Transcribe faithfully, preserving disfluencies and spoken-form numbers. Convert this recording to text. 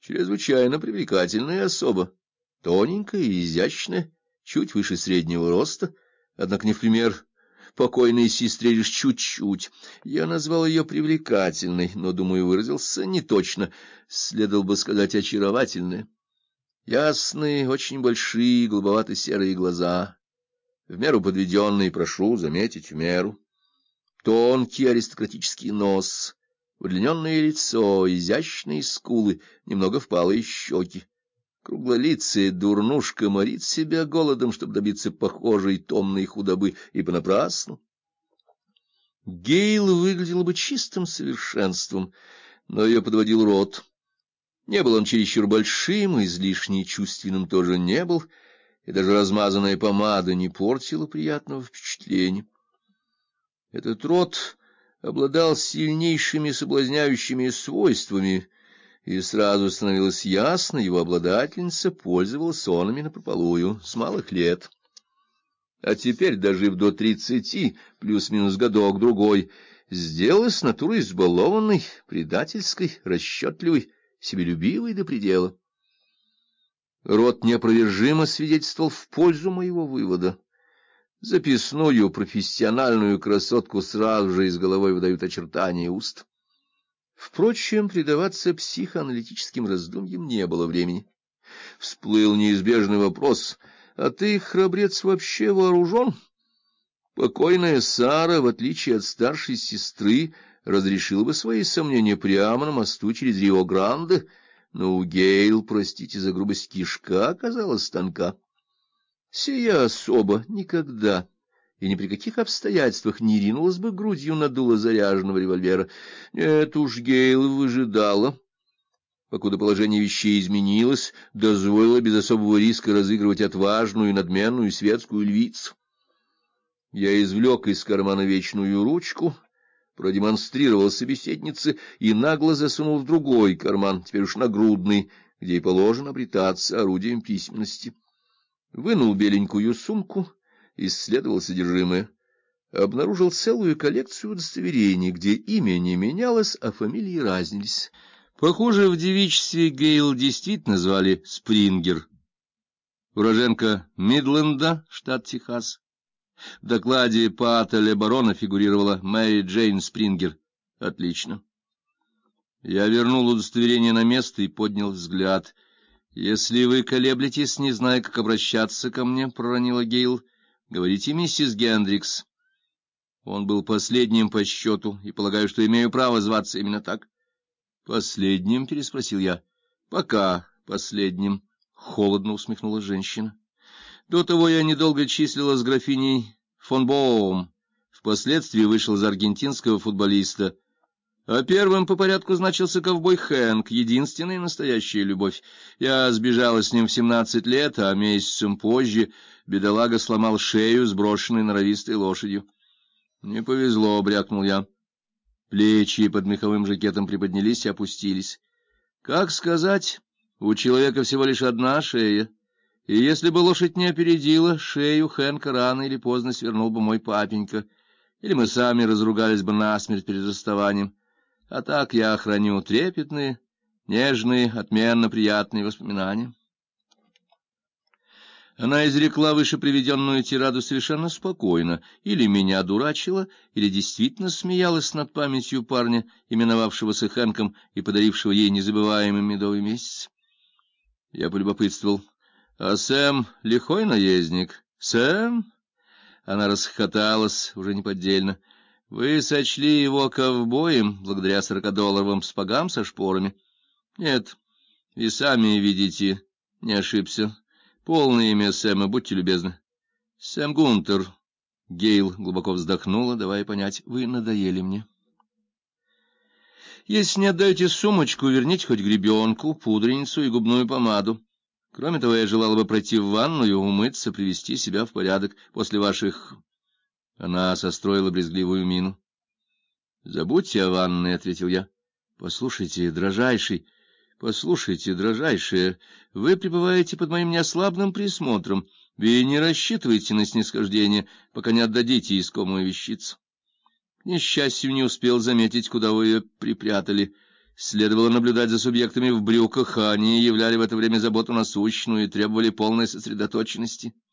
Чрезвычайно привлекательная особа, тоненькая и изящная, чуть выше среднего роста, однако не в пример покойной сестре, лишь чуть-чуть. Я назвал ее привлекательной, но, думаю, выразился неточно, следовало бы сказать очаровательная. Ясные, очень большие, голубовато-серые глаза, в меру подведенные, прошу заметить, в меру. Тонкий аристократический нос, удлиненное лицо, изящные скулы, немного впалые щеки. Круглолицая дурнушка морит себя голодом, чтобы добиться похожей томной худобы, и понапрасну. Гейл выглядела бы чистым совершенством, но ее подводил рот. Не был он чересчур большим, излишне чувственным тоже не был, и даже размазанная помада не портила приятного впечатления. Этот рот обладал сильнейшими соблазняющими свойствами, и сразу становилось ясно, его обладательница пользовалась онами напропалую с малых лет. А теперь, дожив до тридцати, плюс-минус годок-другой, сделалась натурой избалованной, предательской, расчетливой, себелюбивой до предела. Рот неопровержимо свидетельствовал в пользу моего вывода. Записную профессиональную красотку сразу же из головы выдают очертания уст. Впрочем, предаваться психоаналитическим раздумьям не было времени. Всплыл неизбежный вопрос: а ты, храбрец, вообще вооружен? Покойная Сара, в отличие от старшей сестры, разрешила бы свои сомнения прямо на мосту через Рио-Гранде, но у Гейл, простите за грубость, кишка оказалась тонка. Сия особа никогда и ни при каких обстоятельствах не ринулась бы грудью на дуло заряженного револьвера. Нет уж, Гейл выжидала, покуда положение вещей изменилось, дозволила без особого риска разыгрывать отважную и надменную светскую львицу. Я извлек из кармана вечную ручку, продемонстрировал собеседнице и нагло засунул в другой карман, теперь уж нагрудный, где и положено обретаться орудием письменности. Вынул беленькую сумку, исследовал содержимое. Обнаружил целую коллекцию удостоверений, где имя не менялось, а фамилии разнились. Похоже, в девичестве Гейл действительно звали Спрингер. Уроженка Мидленда, штат Техас. В докладе Пата Ле-Барона фигурировала Мэри Джейн Спрингер. Отлично. Я вернул удостоверение на место и поднял взгляд. Если вы колеблетесь, не зная, как обращаться ко мне, проронила Гейл, говорите миссис Гендрикс. Он был последним по счету, и полагаю, что имею право зваться именно так. Последним, переспросил я. Пока последним, холодно усмехнулась женщина. До того я недолго числилась с графиней фон Боум, впоследствии вышел за аргентинского футболиста. А первым по порядку значился ковбой Хэнк, единственная настоящая любовь. Я сбежала с ним в семнадцать лет, а месяцем позже бедолага сломал шею, сброшенной норовистой лошадью. Не повезло, брякнул я. Плечи под меховым жакетом приподнялись и опустились. Как сказать, у человека всего лишь одна шея, и если бы лошадь не опередила, шею Хэнка рано или поздно свернул бы мой папенька, или мы сами разругались бы насмерть перед расставанием. А так я храню трепетные, нежные, отменно приятные воспоминания. Она изрекла выше приведенную тираду совершенно спокойно, или меня дурачила, или действительно смеялась над памятью парня, именовавшегося Хэнком и подарившего ей незабываемый медовый месяц. Я полюбопытствовал: а Сэм лихой наездник? Сэм? Она расхохоталась уже неподдельно. Вы сочли его ковбоем благодаря сорокадолларовым сапогам со шпорами? Нет, и сами видите, не ошибся. Полное имя Сэма, будьте любезны. Сэм Гунтер. Гейл глубоко вздохнула, давая понять: вы надоели мне. Если не отдаете сумочку, верните хоть гребенку, пудреницу и губную помаду. Кроме того, я желала бы пройти в ванную, умыться, привести себя в порядок после ваших... Она состроила брезгливую мину. Забудьте о ванной, ответил я. Послушайте, дрожайший, послушайте, дрожайшая, вы пребываете под моим неослабным присмотром. Вы не рассчитывайте на снисхождение, пока не отдадите искомую вещицу. К несчастью, не успел заметить, куда вы ее припрятали. Следовало наблюдать за субъектами в брюках, а они являли в это время заботу насущную и требовали полной сосредоточенности.